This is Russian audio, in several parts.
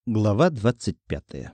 Глава 25.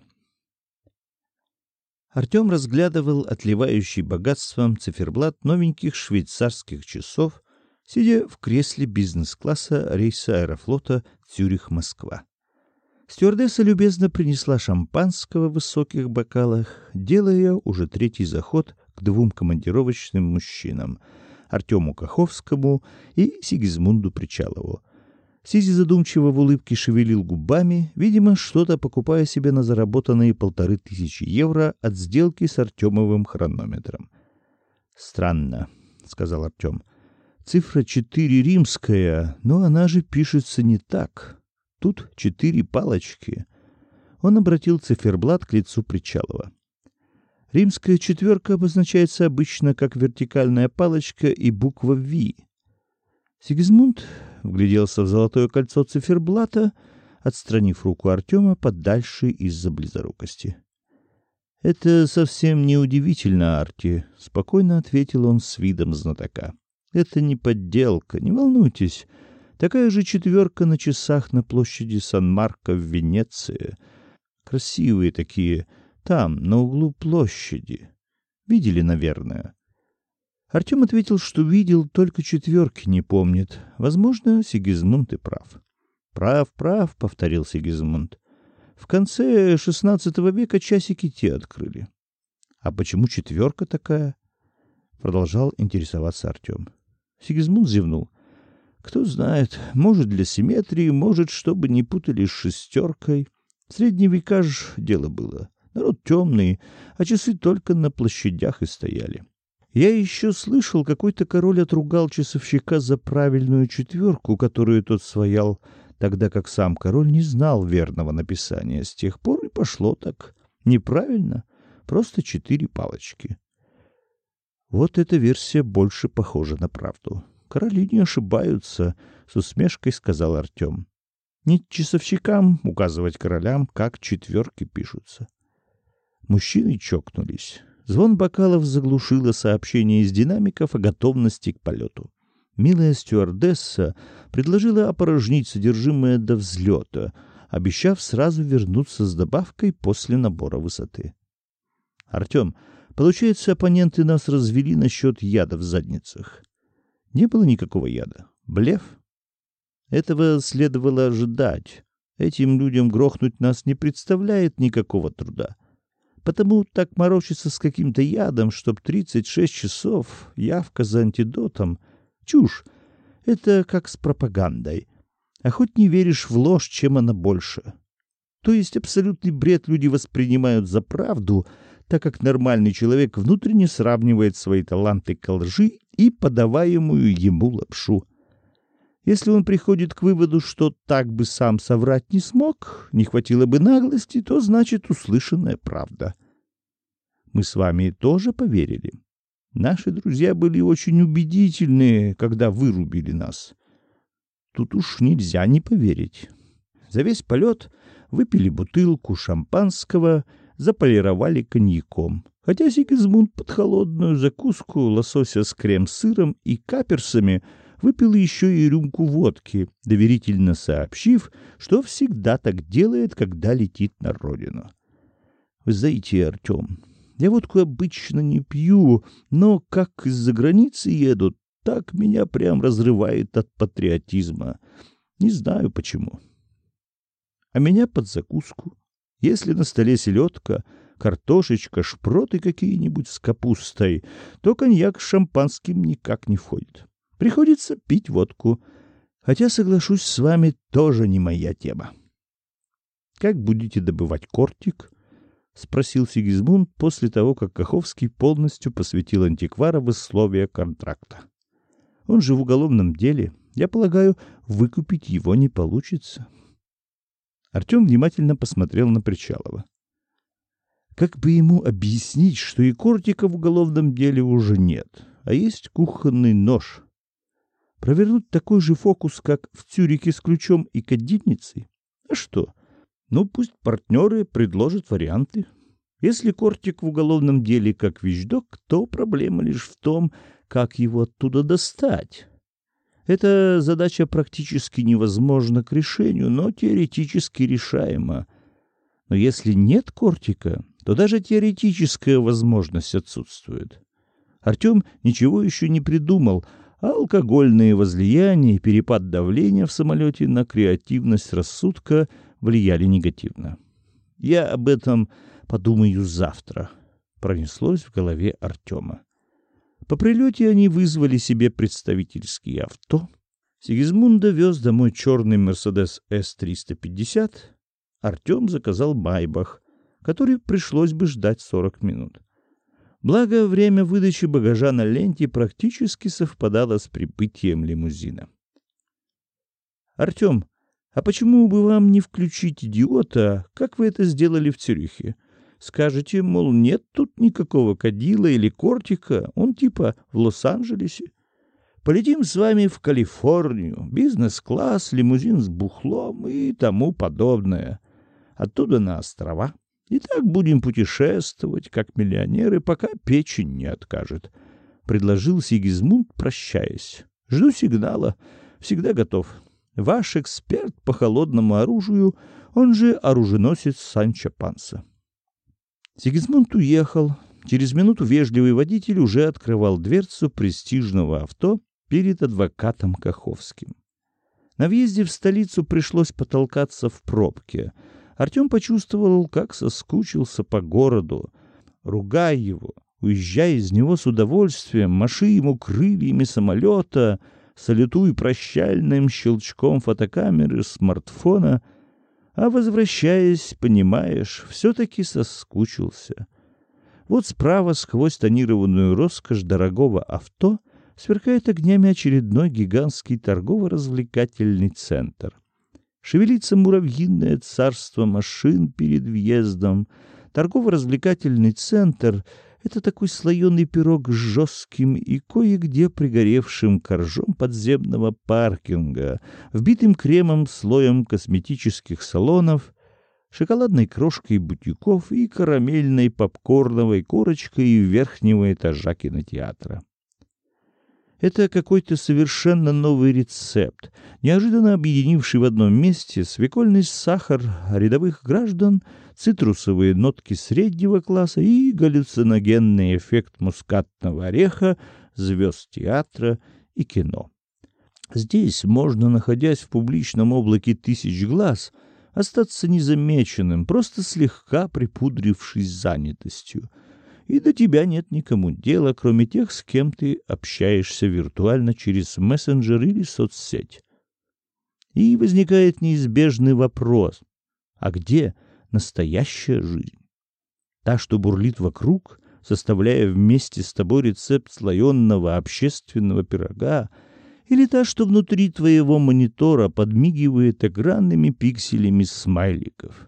Артем разглядывал отливающий богатством циферблат новеньких швейцарских часов, сидя в кресле бизнес-класса рейса Аэрофлота Цюрих-Москва. Стюардесса любезно принесла шампанского в высоких бокалах, делая уже третий заход к двум командировочным мужчинам — Артему Каховскому и Сигизмунду Причалову. Сизи задумчиво в улыбке шевелил губами, видимо, что-то покупая себе на заработанные 1500 евро от сделки с Артемовым хронометром. «Странно», — сказал Артем. «Цифра 4 римская, но она же пишется не так. Тут 4 палочки». Он обратил циферблат к лицу Причалова. «Римская четверка обозначается обычно как вертикальная палочка и буква «V». Сигизмунд вгляделся в золотое кольцо циферблата, отстранив руку Артема подальше из-за близорукости. «Это совсем не удивительно, Арти», — спокойно ответил он с видом знатока. «Это не подделка, не волнуйтесь. Такая же четверка на часах на площади Сан-Марко в Венеции. Красивые такие, там, на углу площади. Видели, наверное?» Артем ответил, что видел, только четверки не помнит. Возможно, Сигизмунд и прав. «Прав», — повторил Сигизмунд. «В конце XVI века часики те открыли». «А почему четверка такая?» — продолжал интересоваться Артем. Сигизмунд зевнул. «Кто знает, может, для симметрии, может, чтобы не путали с шестеркой. В средние века ж дело было. Народ темный, а часы только на площадях и стояли. Я еще слышал, какой-то король отругал часовщика за правильную четверку, которую тот своял, тогда как сам король не знал верного написания. С тех пор и пошло так. Неправильно, просто 4 палочки». «Вот эта версия больше похожа на правду. Короли не ошибаются», — с усмешкой сказал Артем. «Не часовщикам указывать королям, как четверки пишутся». Мужчины чокнулись. Звон бокалов заглушило сообщение из динамиков о готовности к полету. Милая стюардесса предложила опорожнить содержимое до взлета, обещав сразу вернуться с добавкой после набора высоты. «Артем, получается, оппоненты нас развели насчет яда в задницах?» «Не было никакого яда. Блеф?» «Этого следовало ожидать. Этим людям грохнуть нас не представляет никакого труда. Потому так морочиться с каким-то ядом, чтоб 36 часов, явка за антидотом. Чушь. Это как с пропагандой. А хоть не веришь в ложь, чем она больше. То есть абсолютный бред люди воспринимают за правду, так как нормальный человек внутренне сравнивает свои таланты к лжи и подаваемую ему лапшу. Если он приходит к выводу, что так бы сам соврать не смог, не хватило бы наглости, то значит услышанная правда. Мы с вами тоже поверили. Наши друзья были очень убедительны, когда вырубили нас. Тут уж нельзя не поверить. За весь полет выпили бутылку шампанского, заполировали коньяком. Хотя Сигизмунд под холодную закуску лосося с крем-сыром и каперсами выпил еще и рюмку водки, доверительно сообщив, что всегда так делает, когда летит на родину. «Вы знаете, Артем, я водку обычно не пью, но как из-за границы еду, так меня прям разрывает от патриотизма. Не знаю почему. А меня под закуску. Если на столе селедка, картошечка, шпроты какие-нибудь с капустой, то коньяк с шампанским никак не входит. Приходится пить водку. Хотя, соглашусь с вами, тоже не моя тема». «Как будете добывать кортик?» — спросил Сигизмунд после того, как Каховский полностью посвятил антиквара в условия контракта. «Он же в уголовном деле. Я полагаю, выкупить его не получится». Артем внимательно посмотрел на Причалова. Как бы ему объяснить, что и кортика в уголовном деле уже нет, а есть кухонный нож? Провернуть такой же фокус, как в Цюрихе с ключом и кадильницей? А что? Ну, пусть партнеры предложат варианты. Если кортик в уголовном деле как вещдок, то проблема лишь в том, как его оттуда достать. Эта задача практически невозможна к решению, но теоретически решаема. Но если нет кортика, то даже теоретическая возможность отсутствует. Артем ничего еще не придумал, а алкогольные возлияния и перепад давления в самолете на креативность рассудка влияли негативно. «Я об этом подумаю завтра», — пронеслось в голове Артема. По прилете они вызвали себе представительские авто. Сигизмунда вез домой черный «Мерседес С-350». Артем заказал «Майбах», который пришлось бы ждать 40 минут. Благо, время выдачи багажа на ленте практически совпадало с прибытием лимузина. «Артем, а почему бы вам не включить идиота, как вы это сделали в Цюрихе? Скажете, мол, нет тут никакого кадила или кортика, он типа в Лос-Анджелесе. Полетим с вами в Калифорнию, бизнес-класс, лимузин с бухлом и тому подобное. Оттуда на острова. И так будем путешествовать, как миллионеры, пока печень не откажет», — предложил Сигизмунд, прощаясь. «Жду сигнала. Всегда готов. Ваш эксперт по холодному оружию, он же оруженосец Санчо Панса». Сигизмунд уехал. Через минуту вежливый водитель уже открывал дверцу престижного авто перед адвокатом Каховским. На въезде в столицу пришлось потолкаться в пробке. Артем почувствовал, как соскучился по городу. Ругай его, уезжай из него с удовольствием, маши ему крыльями самолета, салютуй прощальным щелчком фотокамеры смартфона, а возвращаясь, понимаешь, все-таки соскучился. Вот справа, сквозь тонированную роскошь дорогого авто, сверкает огнями очередной гигантский торгово-развлекательный центр. Шевелится муравьиное царство машин перед въездом. Торгово-развлекательный центр — это такой слоеный пирог с жестким и кое-где пригоревшим коржом подземного паркинга, вбитым кремом слоем косметических салонов, шоколадной крошкой бутиков и карамельной попкорновой корочкой верхнего этажа кинотеатра. Это какой-то совершенно новый рецепт, неожиданно объединивший в одном месте свекольный сахар рядовых граждан, цитрусовые нотки среднего класса и галлюциногенный эффект мускатного ореха звезд театра и кино. Здесь можно, находясь в публичном облаке тысяч глаз, остаться незамеченным, просто слегка припудрившись занятостью. И до тебя нет никому дела, кроме тех, с кем ты общаешься виртуально через мессенджер или соцсеть. И возникает неизбежный вопрос: а где настоящая жизнь? Та, что бурлит вокруг, составляя вместе с тобой рецепт слоенного общественного пирога, или та, что внутри твоего монитора подмигивает экранными пикселями смайликов?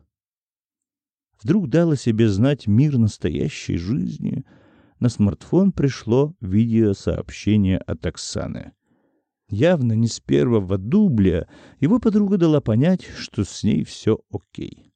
Вдруг дал о себе знать мир настоящей жизни. На смартфон пришло видеосообщение от Оксаны. Явно не с первого дубля его подруга дала понять, что с ней все окей.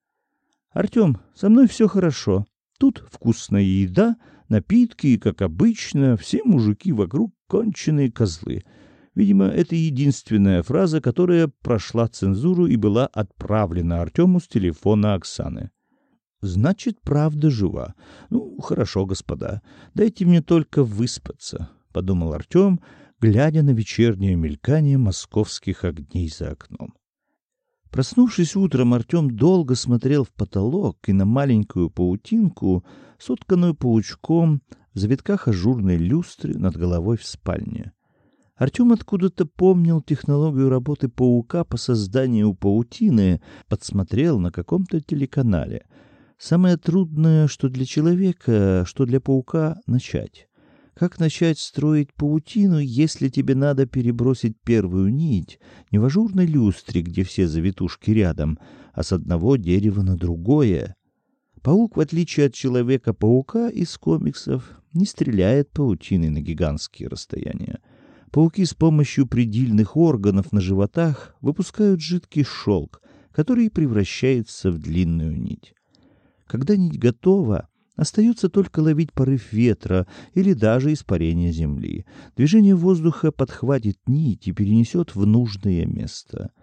«Артем, со мной все хорошо. Тут вкусная еда, напитки, и, как обычно, все мужики вокруг конченые козлы». Видимо, это единственная фраза, которая прошла цензуру и была отправлена Артему с телефона Оксаны. «Значит, правда жива. Ну, хорошо, господа. Дайте мне только выспаться», — подумал Артем, глядя на вечернее мелькание московских огней за окном. Проснувшись утром, Артем долго смотрел в потолок и на маленькую паутинку, сотканную паучком в завитках ажурной люстры над головой в спальне. Артем откуда-то помнил технологию работы паука по созданию паутины, подсмотрел на каком-то телеканале. Самое трудное, что для человека, что для паука, начать. Как начать строить паутину, если тебе надо перебросить первую нить не в ажурной люстре, где все завитушки рядом, а с одного дерева на другое? Паук, в отличие от Человека-паука из комиксов, не стреляет паутиной на гигантские расстояния. Пауки с помощью предельных органов на животах выпускают жидкий шелк, который превращается в длинную нить. Когда нить готова, остается только ловить порыв ветра или даже испарение земли. Движение воздуха подхватит нить и перенесет в нужное место.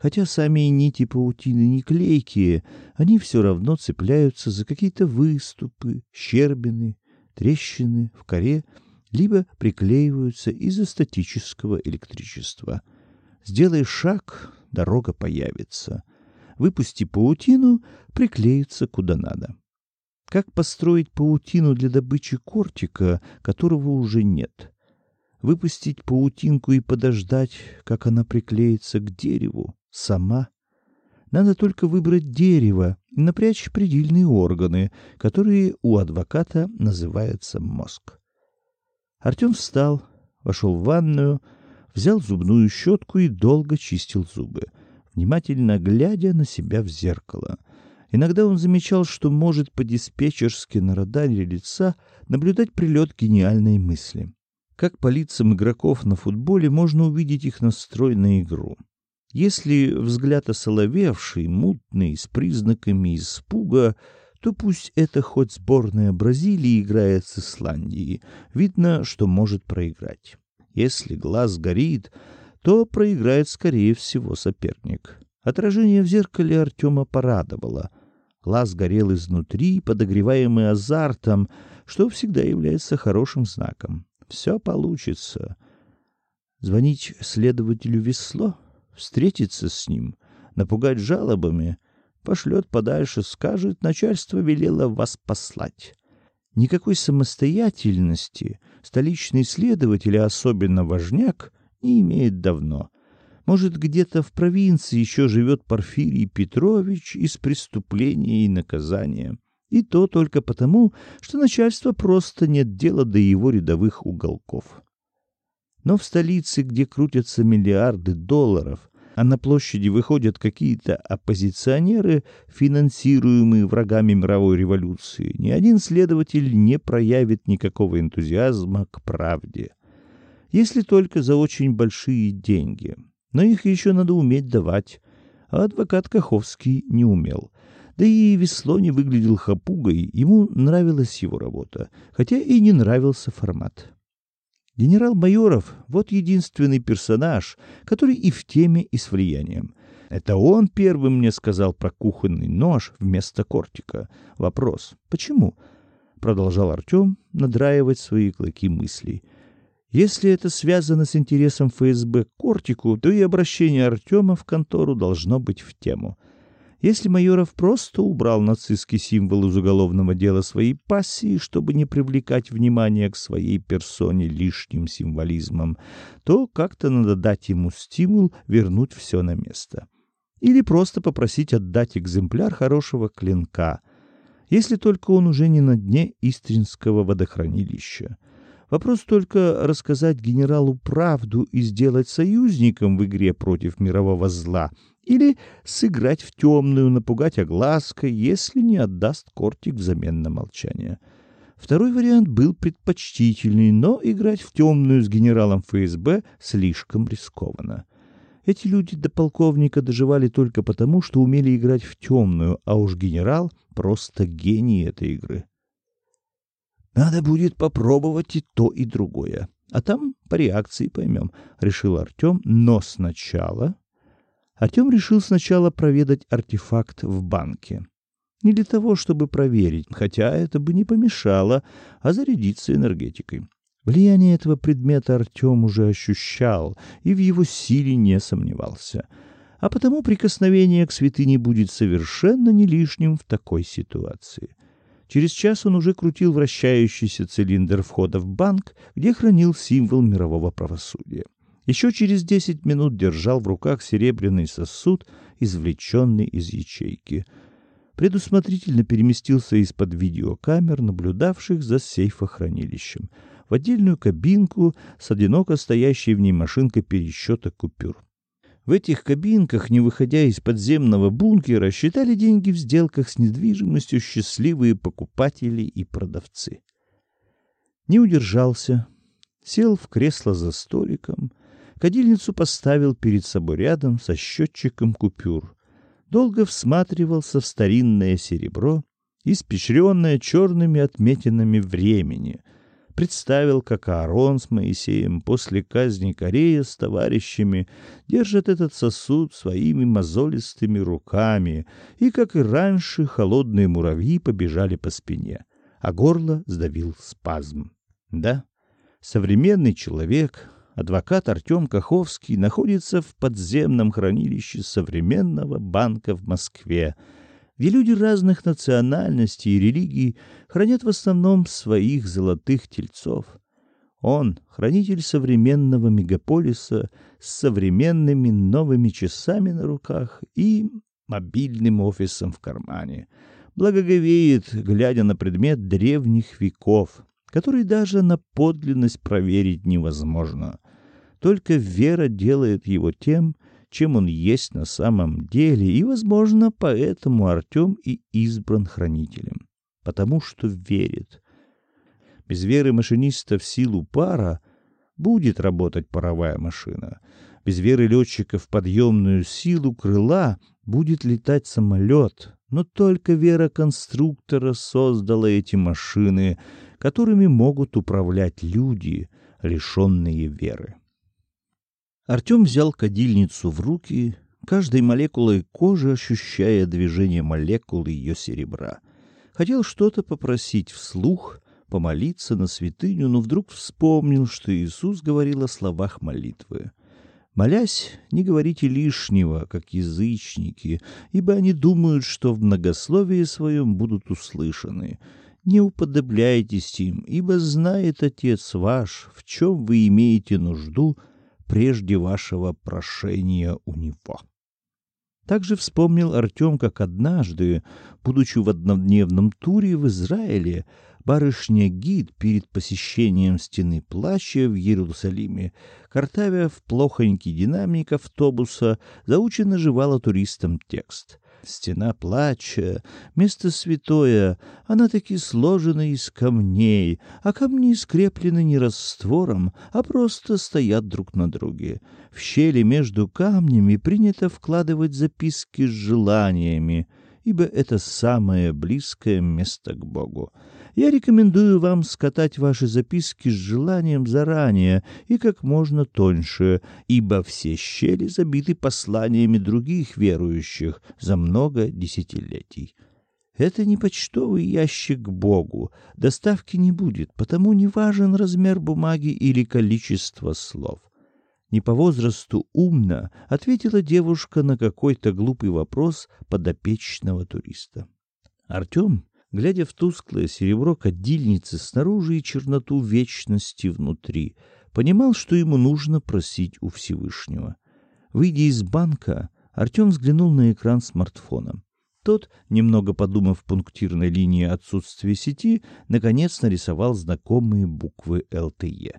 Хотя сами нити паутины не клейкие, они все равно цепляются за какие-то выступы, щербины, трещины в коре, либо приклеиваются из-за статического электричества. Сделай шаг — дорога появится. Выпусти паутину — приклеится куда надо. Как построить паутину для добычи кортика, которого уже нет? Выпустить паутинку и подождать, как она приклеится к дереву, сама? Надо только выбрать дерево и напрячь предельные органы, которые у адвоката называются мозг. Артем встал, вошел в ванную, взял зубную щетку и долго чистил зубы, внимательно глядя на себя в зеркало. Иногда он замечал, что может по-диспетчерски на радаре лица наблюдать прилет гениальной мысли. Как по лицам игроков на футболе можно увидеть их настрой на игру. Если взгляд осоловевший, мутный, с признаками испуга, то пусть это хоть сборная Бразилии играет с Исландией. Видно, что может проиграть. Если глаз горит, то проиграет, скорее всего, соперник. Отражение в зеркале Артема порадовало. Глаз горел изнутри, подогреваемый азартом, что всегда является хорошим знаком. Все получится. Звонить следователю Весло, встретиться с ним, напугать жалобами, пошлет подальше, скажет, начальство велело вас послать. Никакой самостоятельности столичный следователь, а особенно важняк, не имеет давно. Может, где-то в провинции еще живет Порфирий Петрович из «Преступления и наказания». И то только потому, что начальство просто нет дела до его рядовых уголков. Но в столице, где крутятся миллиарды долларов, а на площади выходят какие-то оппозиционеры, финансируемые врагами мировой революции, ни один следователь не проявит никакого энтузиазма к правде. Если только за очень большие деньги. Но их еще надо уметь давать, а адвокат Каховский не умел. Да и Весло не выглядел хапугой, ему нравилась его работа, хотя и не нравился формат. Генерал Майоров — вот единственный персонаж, который и в теме, и с влиянием. Это он первым мне сказал про кухонный нож вместо кортика. Вопрос: почему? Продолжал Артем надраивать свои клыки мыслей. Если это связано с интересом ФСБ к кортику, то и обращение Артема в контору должно быть в тему. Если Майоров просто убрал нацистский символ из уголовного дела своей пассии, чтобы не привлекать внимание к своей персоне лишним символизмом, то как-то надо дать ему стимул вернуть все на место. Или просто попросить отдать экземпляр хорошего клинка, если только он уже не на дне Истринского водохранилища. Вопрос только рассказать генералу правду и сделать союзником в игре против мирового зла, или сыграть в темную, напугать оглаской, если не отдаст кортик взамен на молчание. Второй вариант был предпочтительный, но играть в темную с генералом ФСБ слишком рискованно. Эти люди до полковника доживали только потому, что умели играть в темную, а уж генерал просто гений этой игры. «Надо будет попробовать и то, и другое, а там по реакции поймем», — решил Артем, но сначала... Артем решил сначала проведать артефакт в банке. Не для того, чтобы проверить, хотя это бы не помешало, а зарядиться энергетикой. Влияние этого предмета Артем уже ощущал и в его силе не сомневался. А потому прикосновение к святыне будет совершенно не лишним в такой ситуации. Через час он уже крутил вращающийся цилиндр входа в банк, где хранил символ мирового правосудия. Еще через 10 минут держал в руках серебряный сосуд, извлеченный из ячейки. Предусмотрительно переместился из-под видеокамер, наблюдавших за сейфохранилищем, в отдельную кабинку с одиноко стоящей в ней машинкой пересчета купюр. В этих кабинках, не выходя из подземного бункера, считали деньги в сделках с недвижимостью счастливые покупатели и продавцы. Не удержался, сел в кресло за столиком, кадильницу поставил перед собой рядом со счетчиком купюр, долго всматривался в старинное серебро, испещренное черными отметинами времени, представил, как Аарон с Моисеем после казни Корея с товарищами держат этот сосуд своими мозолистыми руками, и, как и раньше, холодные муравьи побежали по спине, а горло сдавил спазм. Да, современный человек, адвокат Артем Каховский, находится в подземном хранилище современного банка в Москве, где люди разных национальностей и религий хранят в основном своих золотых тельцов. Он — хранитель современного мегаполиса с современными новыми часами на руках и мобильным офисом в кармане. Благоговеет, глядя на предмет древних веков, который даже на подлинность проверить невозможно. Только вера делает его тем, чем он есть на самом деле, и, возможно, поэтому Артем и избран хранителем, потому что верит. Без веры машиниста в силу пара будет работать паровая машина. Без веры летчика в подъемную силу крыла будет летать самолет. Но только вера конструктора создала эти машины, которыми могут управлять люди, лишенные веры. Артем взял кадильницу в руки, каждой молекулой кожи ощущая движение молекул ее серебра. Хотел что-то попросить вслух, помолиться на святыню, но вдруг вспомнил, что Иисус говорил о словах молитвы. «Молясь, не говорите лишнего, как язычники, ибо они думают, что в многословии своем будут услышаны. Не уподобляйтесь им, ибо знает Отец ваш, в чем вы имеете нужду, прежде вашего прошения у Него». Также вспомнил Артем, как однажды, будучи в однодневном туре в Израиле, барышня-гид перед посещением Стены Плача в Иерусалиме, картавя в плохонький динамик автобуса, заученно жевала туристам текст. Стена Плача, место святое, она таки сложена из камней, а камни скреплены не раствором, а просто стоят друг на друге. В щели между камнями принято вкладывать записки с желаниями, ибо это самое близкое место к Богу. Я рекомендую вам скатать ваши записки с желанием заранее и как можно тоньше, ибо все щели забиты посланиями других верующих за много десятилетий. Это не почтовый ящик к Богу, доставки не будет, потому не важен размер бумаги или количество слов. Не по возрасту умно ответила девушка на какой-то глупый вопрос подопечного туриста. Артем, глядя в тусклое серебро кадильницы снаружи и черноту вечности внутри, понимал, что ему нужно просить у Всевышнего. Выйдя из банка, Артем взглянул на экран смартфона. Тот, немного подумав в пунктирной линии отсутствия сети, наконец нарисовал знакомые буквы ЛТЕ.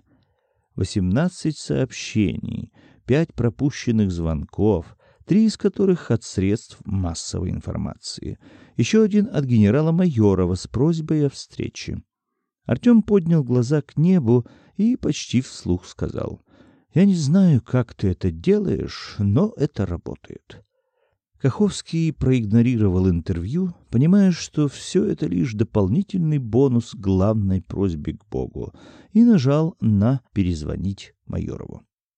18 сообщений, 5 пропущенных звонков, 3 из которых от средств массовой информации. Еще один от генерала Майорова с просьбой о встрече. Артем поднял глаза к небу и почти вслух сказал: «Я не знаю, как ты это делаешь, но это работает». Каховский проигнорировал интервью, понимая, что все это лишь дополнительный бонус к главной просьбе к Богу, и нажал на «перезвонить Майорову».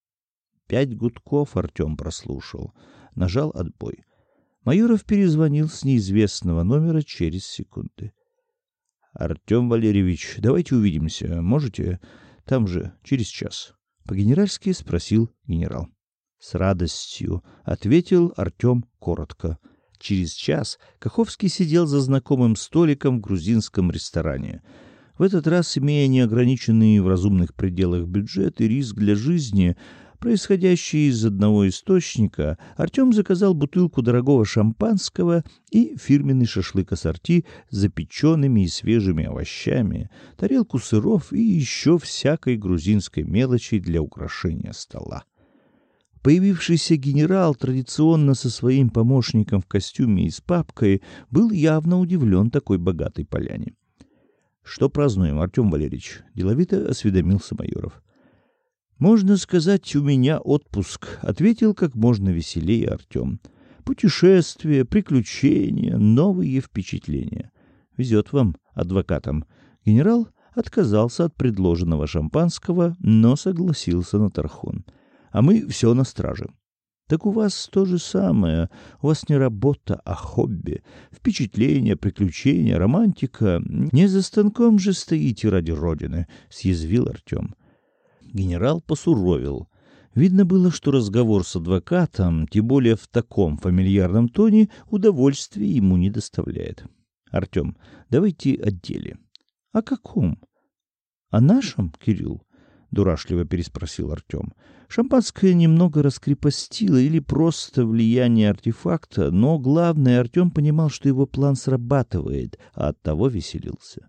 5 гудков Артем прослушал, нажал отбой. Майоров перезвонил с неизвестного номера через секунды. «Артем Валерьевич, давайте увидимся. Можете? Там же, через час». По-генеральски спросил генерал. «С радостью», — ответил Артем коротко. Через час Каховский сидел за знакомым столиком в грузинском ресторане. В этот раз, имея неограниченный в разумных пределах бюджет и риск для жизни, происходящий из одного источника, Артем заказал бутылку дорогого шампанского и фирменный шашлык ассорти с запеченными и свежими овощами, тарелку сыров и еще всякой грузинской мелочи для украшения стола. Появившийся генерал, традиционно со своим помощником в костюме и с папкой, был явно удивлен такой богатой поляне. «Что празднуем, Артем Валерьевич?» — деловито осведомился Майоров. «Можно сказать, у меня отпуск», — ответил как можно веселее Артем. «Путешествия, приключения, новые впечатления. Везет вам, адвокатам». Генерал отказался от предложенного шампанского, но согласился на тархун. А мы все на страже. Так у вас то же самое. У вас не работа, а хобби. Впечатления, приключения, романтика. Не за станком же стоите ради родины, съязвил Артем. Генерал посуровил. Видно было, что разговор с адвокатом, тем более в таком фамильярном тоне, удовольствия ему не доставляет. Артем, давайте о деле. О каком? О нашем, Кирилл? Дурашливо переспросил Артем. Шампанское немного раскрепостило или просто влияние артефакта, но главное, Артем понимал, что его план срабатывает, а оттого веселился.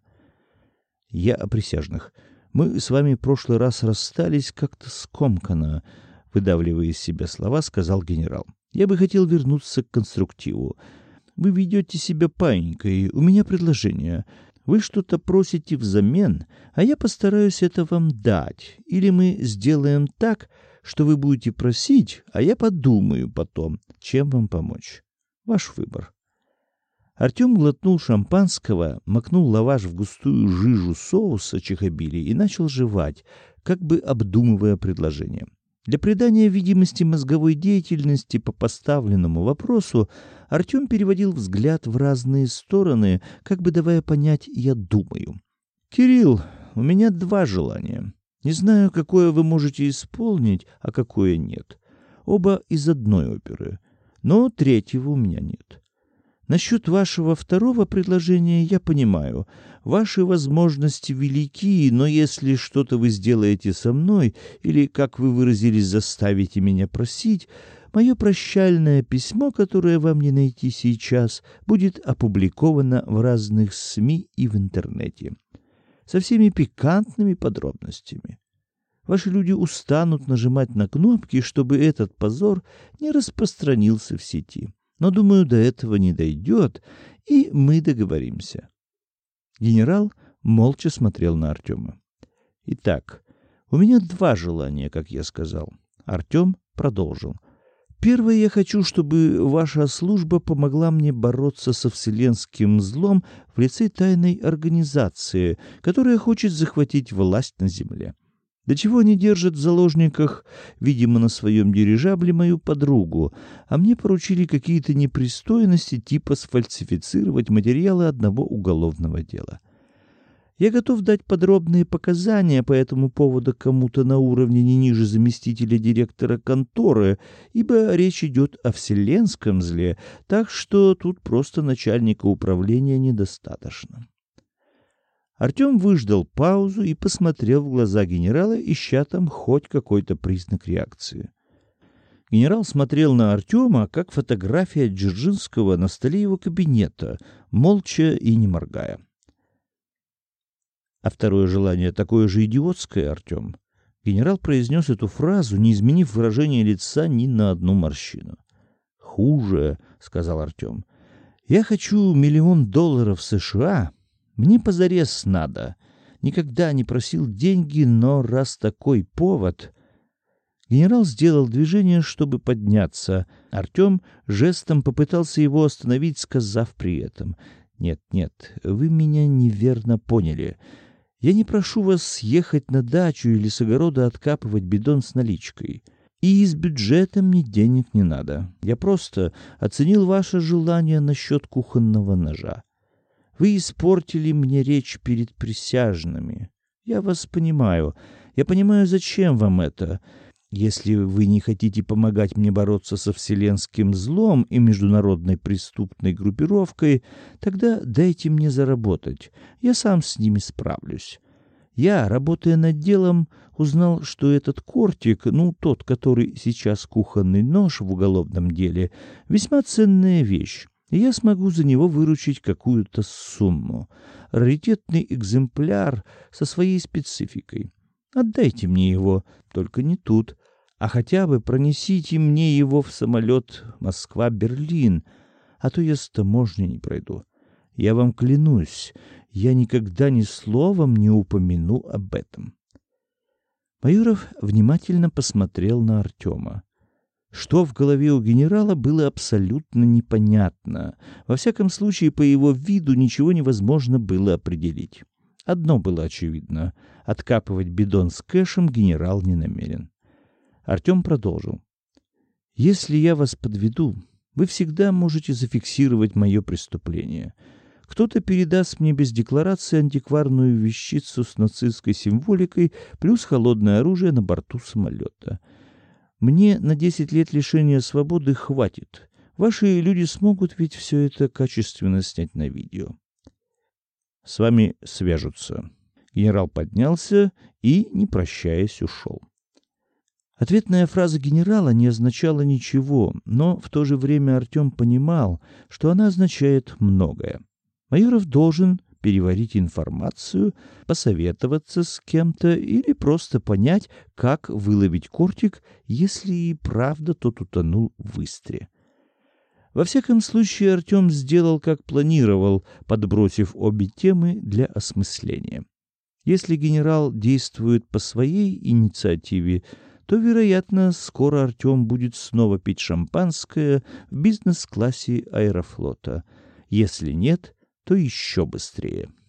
Я о присяжных. Мы с вами в прошлый раз расстались как-то скомканно, выдавливая из себя слова, сказал генерал. Я бы хотел вернуться к конструктиву. Вы ведете себя паинькой. У меня предложение. Вы что-то просите взамен, а я постараюсь это вам дать. Или мы сделаем так, что вы будете просить, а я подумаю потом, чем вам помочь. Ваш выбор. Артем глотнул шампанского, макнул лаваш в густую жижу соуса чахобили и начал жевать, как бы обдумывая предложение. Для придания видимости мозговой деятельности по поставленному вопросу Артем переводил взгляд в разные стороны, как бы давая понять «я думаю». «Кирилл, у меня два желания. Не знаю, какое вы можете исполнить, а какое нет. Оба из одной оперы, но третьего у меня нет. Насчет вашего второго предложения я понимаю. Ваши возможности велики, но если что-то вы сделаете со мной, или, как вы выразились, заставите меня просить, мое прощальное письмо, которое вам не найти сейчас, будет опубликовано в разных СМИ и в интернете. Со всеми пикантными подробностями. Ваши люди устанут нажимать на кнопки, чтобы этот позор не распространился в сети. Но, думаю, до этого не дойдет, и мы договоримся. Генерал молча смотрел на Артема. Итак, у меня два желания, как я сказал. Артем продолжил. Первое, я хочу, чтобы ваша служба помогла мне бороться со вселенским злом в лице тайной организации, которая хочет захватить власть на земле. До чего они держат в заложниках, видимо, на своем дирижабле мою подругу, а мне поручили какие-то непристойности типа сфальсифицировать материалы одного уголовного дела. Я готов дать подробные показания по этому поводу кому-то на уровне не ниже заместителя директора конторы, ибо речь идет о вселенском зле, так что тут просто начальника управления недостаточно. Артем выждал паузу и посмотрел в глаза генерала, ища там хоть какой-то признак реакции. Генерал смотрел на Артема, как фотография Дзержинского на столе его кабинета, молча и не моргая. А второе желание такое же идиотское, Артем. Генерал произнес эту фразу, не изменив выражение лица ни на одну морщину. «Хуже», — сказал Артем. «Я хочу $1 миллион США. Мне позарез надо. Никогда не просил деньги, но раз такой повод...» Генерал сделал движение, чтобы подняться. Артем жестом попытался его остановить, сказав при этом: «Нет, вы меня неверно поняли. Я не прошу вас съехать на дачу или с огорода откапывать бидон с наличкой. И из бюджета мне денег не надо. Я просто оценил ваше желание насчет кухонного ножа. Вы испортили мне речь перед присяжными. Я вас понимаю. Я понимаю, зачем вам это. Если вы не хотите помогать мне бороться со вселенским злом и международной преступной группировкой, тогда дайте мне заработать. Я сам с ними справлюсь. Я, работая над делом, узнал, что этот кортик, тот, который сейчас кухонный нож в уголовном деле, весьма ценная вещь. И я смогу за него выручить какую-то сумму. Раритетный экземпляр со своей спецификой. Отдайте мне его, только не тут, а хотя бы пронесите мне его в самолет Москва-Берлин, а то я с таможней не пройду. Я вам клянусь, я никогда ни словом не упомяну об этом». Майоров внимательно посмотрел на Артема. Что в голове у генерала было абсолютно непонятно. Во всяком случае, по его виду ничего невозможно было определить. Одно было очевидно — откапывать бидон с кэшем генерал не намерен. Артем продолжил. «Если я вас подведу, вы всегда можете зафиксировать мое преступление. Кто-то передаст мне без декларации антикварную вещицу с нацистской символикой плюс холодное оружие на борту самолета. Мне на 10 лет лишения свободы хватит. Ваши люди смогут ведь все это качественно снять на видео». «С вами свяжутся». Генерал поднялся и, не прощаясь, ушел. Ответная фраза генерала не означала ничего, но в то же время Артем понимал, что она означает многое. Майоров должен переварить информацию, посоветоваться с кем-то или просто понять, как выловить кортик, если и правда тот утонул в Истре. Во всяком случае, Артем сделал, как планировал, подбросив обе темы для осмысления. Если генерал действует по своей инициативе, то, вероятно, скоро Артем будет снова пить шампанское в бизнес-классе Аэрофлота. Если нет, то еще быстрее.